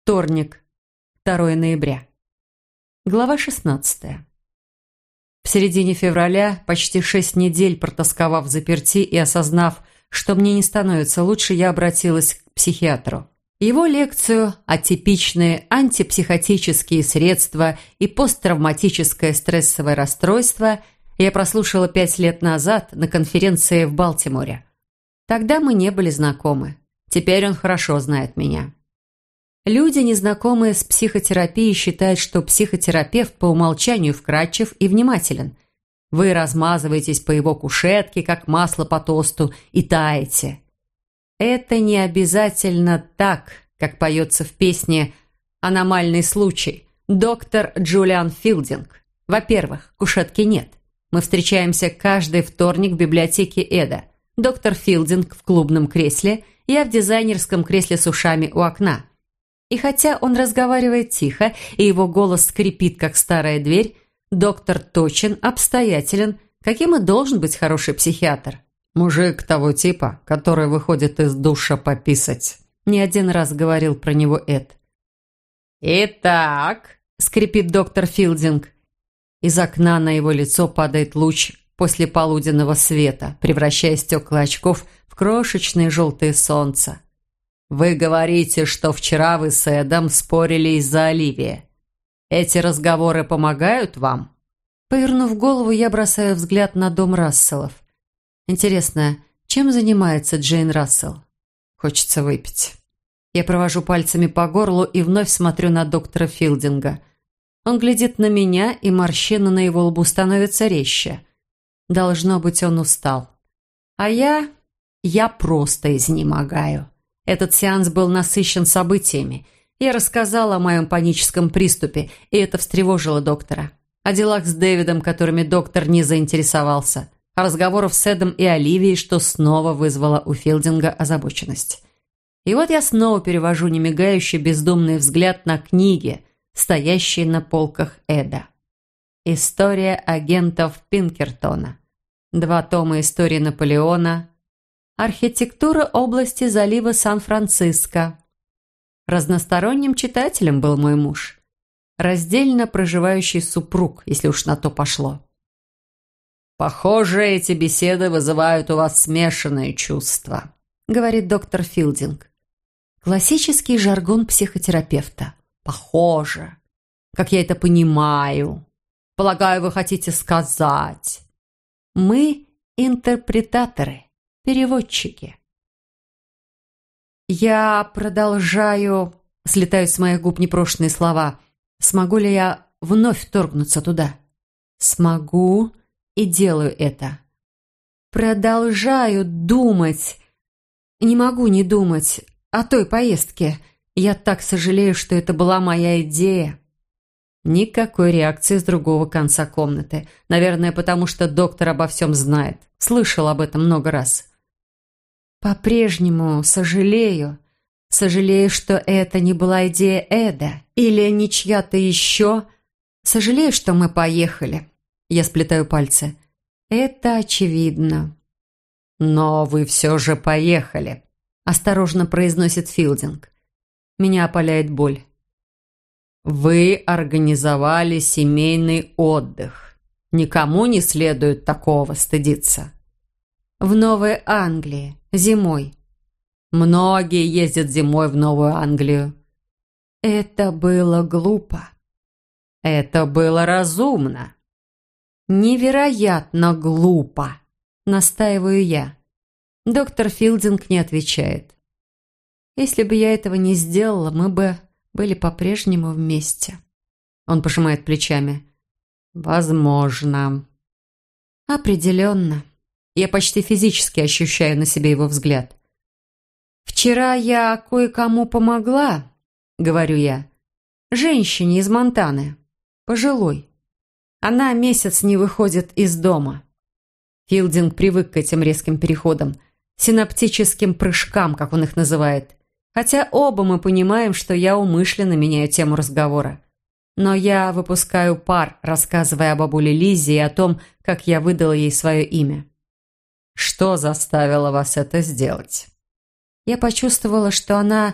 Вторник, 2 ноября. Глава 16. В середине февраля, почти 6 недель протосковав взаперти и осознав, что мне не становится лучше, я обратилась к психиатру. Его лекцию «Атипичные антипсихотические средства и посттравматическое стрессовое расстройство» я прослушала 5 лет назад на конференции в Балтиморе. Тогда мы не были знакомы. Теперь он хорошо знает меня. Люди, незнакомые с психотерапией, считают, что психотерапевт по умолчанию вкрадчив и внимателен. Вы размазываетесь по его кушетке, как масло по тосту, и таете. Это не обязательно так, как поется в песне «Аномальный случай». Доктор Джулиан Филдинг. Во-первых, кушетки нет. Мы встречаемся каждый вторник в библиотеке Эда. Доктор Филдинг в клубном кресле, я в дизайнерском кресле с ушами у окна. И хотя он разговаривает тихо, и его голос скрипит, как старая дверь, доктор точен, обстоятелен, каким и должен быть хороший психиатр. Мужик того типа, который выходит из душа пописать. Не один раз говорил про него Эд. «Итак», — скрипит доктор Филдинг. Из окна на его лицо падает луч послеполуденного света, превращая стекла очков в крошечные желтые солнца. «Вы говорите, что вчера вы с Эдом спорили из-за Оливии. Эти разговоры помогают вам?» Повернув голову, я бросаю взгляд на дом Расселов. Интересно, чем занимается Джейн Рассел? Хочется выпить. Я провожу пальцами по горлу и вновь смотрю на доктора Филдинга. Он глядит на меня, и морщины на его лбу становятся резче. Должно быть, он устал. А я просто изнемогаю. Этот сеанс был насыщен событиями. Я рассказала о моем паническом приступе, и это встревожило доктора. О делах с Дэвидом, которыми доктор не заинтересовался. О разговорах с Эдом и Оливией, что снова вызвало у Филдинга озабоченность. И вот я снова перевожу немигающий бездумный взгляд на книги, стоящие на полках Эда. «История агентов Пинкертона», 2 тома истории Наполеона, «Архитектура области залива Сан-Франциско». Разносторонним читателем был мой муж. Раздельно проживающий супруг, если уж на то пошло. «Похоже, эти беседы вызывают у вас смешанные чувства», — говорит доктор Филдинг. Классический жаргон психотерапевта. «Похоже. Как я это понимаю. Полагаю, вы хотите сказать. Мы интерпретаторы, переводчики». Я продолжаю... Слетают с моих губ непрошенные слова. Смогу ли я вновь вторгнуться туда? Смогу и делаю это. Продолжаю думать. Не могу не думать о той поездке. Я так сожалею, что это была моя идея. Никакой реакции с другого конца комнаты. Наверное, потому что доктор обо всем знает. Слышал об этом много раз. По-прежнему сожалею. Сожалею, что это не была идея Эда. Или не чья-то еще. Сожалею, что мы поехали. Я сплетаю пальцы. Это очевидно. «Но вы все же поехали», — осторожно произносит Филдинг. Меня опаляет боль. «Вы организовали семейный отдых. Никому не следует такого стыдиться». «В Новой Англии. Зимой». «Многие ездят зимой в Новую Англию». «Это было глупо». «Это было разумно». «Невероятно глупо», — настаиваю я. Доктор Филдинг не отвечает. «Если бы я этого не сделала, мы бы были по-прежнему вместе». Он пожимает плечами. «Возможно». «Определенно». Я почти физически ощущаю на себе его взгляд. «Вчера я кое-кому помогла», — говорю я. «Женщине из Монтаны. Пожилой. Она месяц не выходит из дома». Филдинг привык к этим резким переходам, синаптическим прыжкам, как он их называет. Хотя оба мы понимаем, что я умышленно меняю тему разговора. Но я выпускаю пар, рассказывая о бабуле Лизе и о том, как я выдала ей свое имя. «Что заставило вас это сделать?» Я почувствовала, что она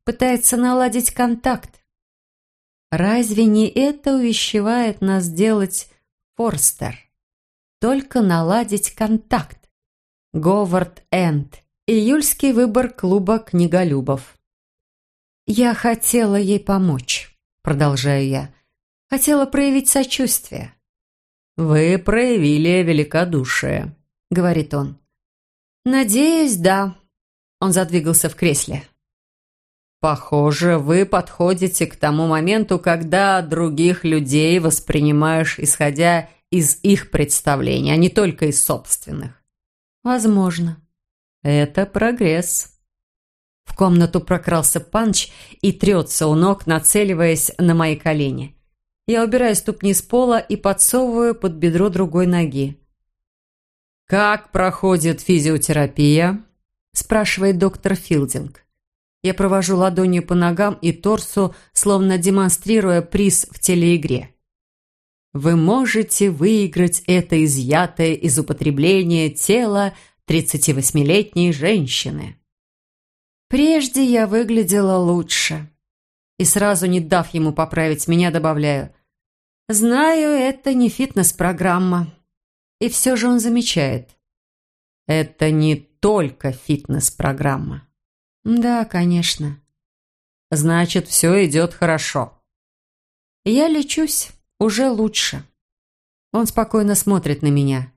пытается наладить контакт. Разве не это увещевает нас делать Форстер? Только наладить контакт. Говард Энд. Июльский выбор клуба книголюбов. «Я хотела ей помочь», — продолжаю я. «Хотела проявить сочувствие». «Вы проявили великодушие», — говорит он. «Надеюсь, да». Он задвигался в кресле. «Похоже, вы подходите к тому моменту, когда других людей воспринимаешь, исходя из их представлений, а не только из собственных». «Возможно». «Это прогресс». В комнату прокрался Панч и трется у ног, нацеливаясь на мои колени. Я убираю ступни с пола и подсовываю под бедро другой ноги. «Как проходит физиотерапия?» – спрашивает доктор Филдинг. Я провожу ладонью по ногам и торсу, словно демонстрируя приз в телеигре. Вы можете выиграть это изъятое из употребления тело 38-летней женщины. Прежде я выглядела лучше. И сразу, не дав ему поправить меня, добавляю: знаю, это не фитнес-программа. И все же он замечает: это не только фитнес-программа. Да, конечно. Значит, все идет хорошо. Я лечусь, уже лучше. Он спокойно смотрит на меня.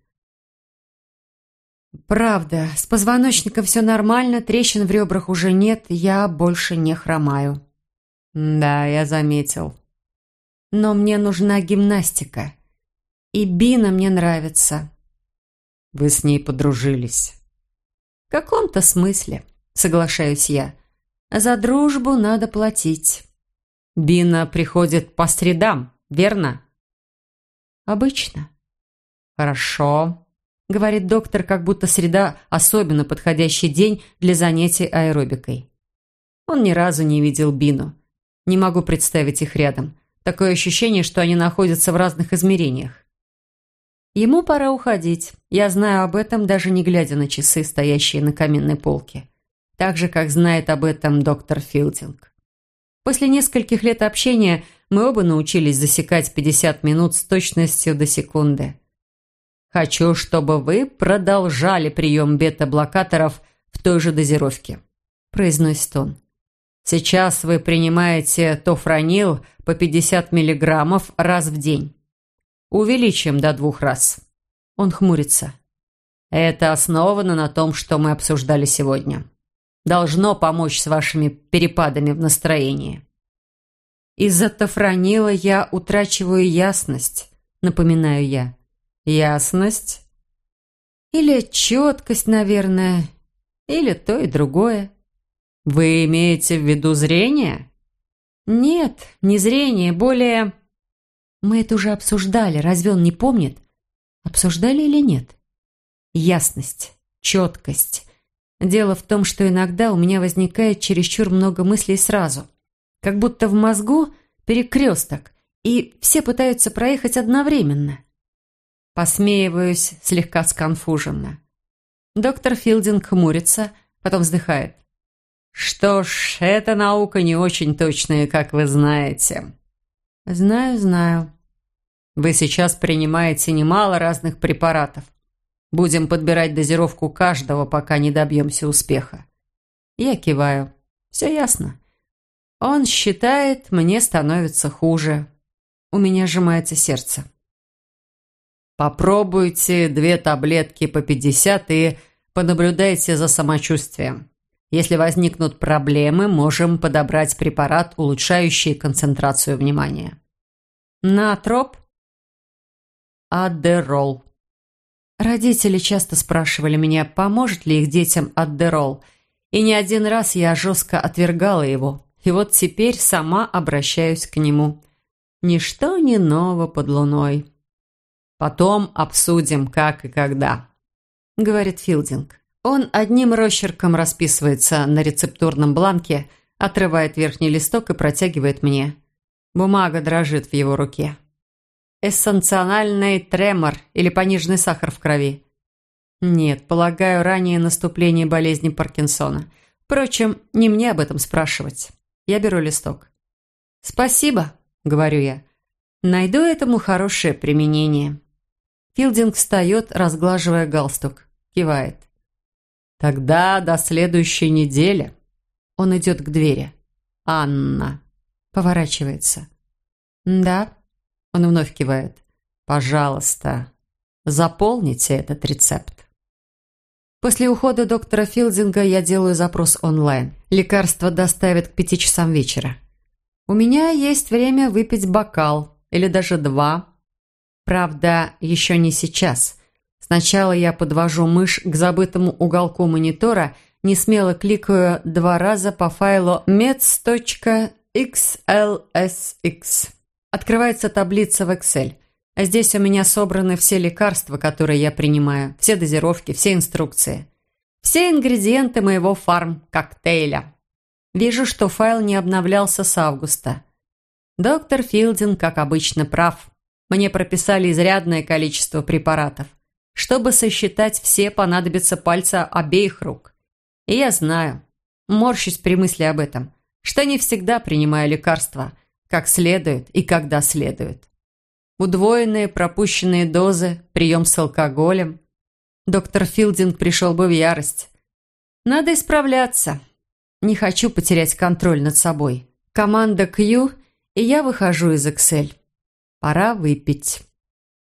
Правда, с позвоночником все нормально, трещин в ребрах уже нет, я больше не хромаю. Да, я заметил. Но мне нужна гимнастика. И Бина мне нравится. Вы с ней подружились? В каком-то смысле, соглашаюсь я. За дружбу надо платить. Бина приходит по средам, верно? Обычно. Хорошо, говорит доктор, как будто среда особенно подходящий день для занятий аэробикой. Он ни разу не видел Бину. Не могу представить их рядом. Такое ощущение, что они находятся в разных измерениях. Ему пора уходить. Я знаю об этом, даже не глядя на часы, стоящие на каминной полке. Так же, как знает об этом доктор Филдинг. После нескольких лет общения мы оба научились засекать 50 минут с точностью до секунды. «Хочу, чтобы вы продолжали прием бета-блокаторов в той же дозировке», – произносит он. «Сейчас вы принимаете тофранил по 50 миллиграммов раз в день. Увеличим до 2 раз». Он хмурится. «Это основано на том, что мы обсуждали сегодня. Должно помочь с вашими перепадами в настроении». «Из-за тофранила я утрачиваю ясность», – напоминаю я. «Ясность?» «Или четкость, наверное. Или то и другое». «Вы имеете в виду зрение?» «Нет, не зрение, более...» «Мы это уже обсуждали, разве он не помнит?» «Обсуждали или нет?» «Ясность, четкость. Дело в том, что иногда у меня возникает чересчур много мыслей сразу. Как будто в мозгу перекресток, и все пытаются проехать одновременно». Посмеиваюсь слегка сконфуженно. Доктор Филдинг хмурится, потом вздыхает. «Что ж, эта наука не очень точная, как вы знаете». «Знаю. Вы сейчас принимаете немало разных препаратов. Будем подбирать дозировку каждого, пока не добьемся успеха». Я киваю. «Все ясно. Он считает, мне становится хуже. У меня сжимается сердце». Попробуйте 2 таблетки по 50 и понаблюдайте за самочувствием. Если возникнут проблемы, можем подобрать препарат, улучшающий концентрацию внимания. Натроп? Аддерол. Родители часто спрашивали меня, поможет ли их детям Аддерол, и не один раз я жестко отвергала его. И вот теперь сама обращаюсь к нему. Ничто не ново под луной. «Потом обсудим, как и когда», — говорит Филдинг. Он одним росчерком расписывается на рецептурном бланке, отрывает верхний листок и протягивает мне. Бумага дрожит в его руке. Эссенциональный тремор или пониженный сахар в крови. Нет, полагаю, раннее наступление болезни Паркинсона. Впрочем, не мне об этом спрашивать. Я беру листок. «Спасибо», — говорю я. «Найду этому хорошее применение». Филдинг встает, разглаживая галстук. Кивает. «Тогда до следующей недели». Он идет к двери. «Анна». Поворачивается. «Да». Он вновь кивает. «Пожалуйста, заполните этот рецепт». После ухода доктора Филдинга я делаю запрос онлайн. Лекарство доставят к 5 часам вечера. У меня есть время выпить бокал, или даже 2. Правда, еще не сейчас. Сначала я подвожу мышь к забытому уголку монитора, несмело кликаю 2 раза по файлу meds.xlsx. Открывается таблица в Excel. А здесь у меня собраны все лекарства, которые я принимаю, все дозировки, все инструкции. Все ингредиенты моего фарм-коктейля. Вижу, что файл не обновлялся с августа. Доктор Филдинг, как обычно, прав. Мне прописали изрядное количество препаратов. Чтобы сосчитать все, понадобится пальцы обеих рук. И я знаю, морщусь при мысли об этом, что не всегда принимаю лекарства, как следует и когда следует. Удвоенные пропущенные дозы, прием с алкоголем. Доктор Филдинг пришел бы в ярость. Надо исправляться. Не хочу потерять контроль над собой. Команда Q, и я выхожу из Excel. Пора выпить.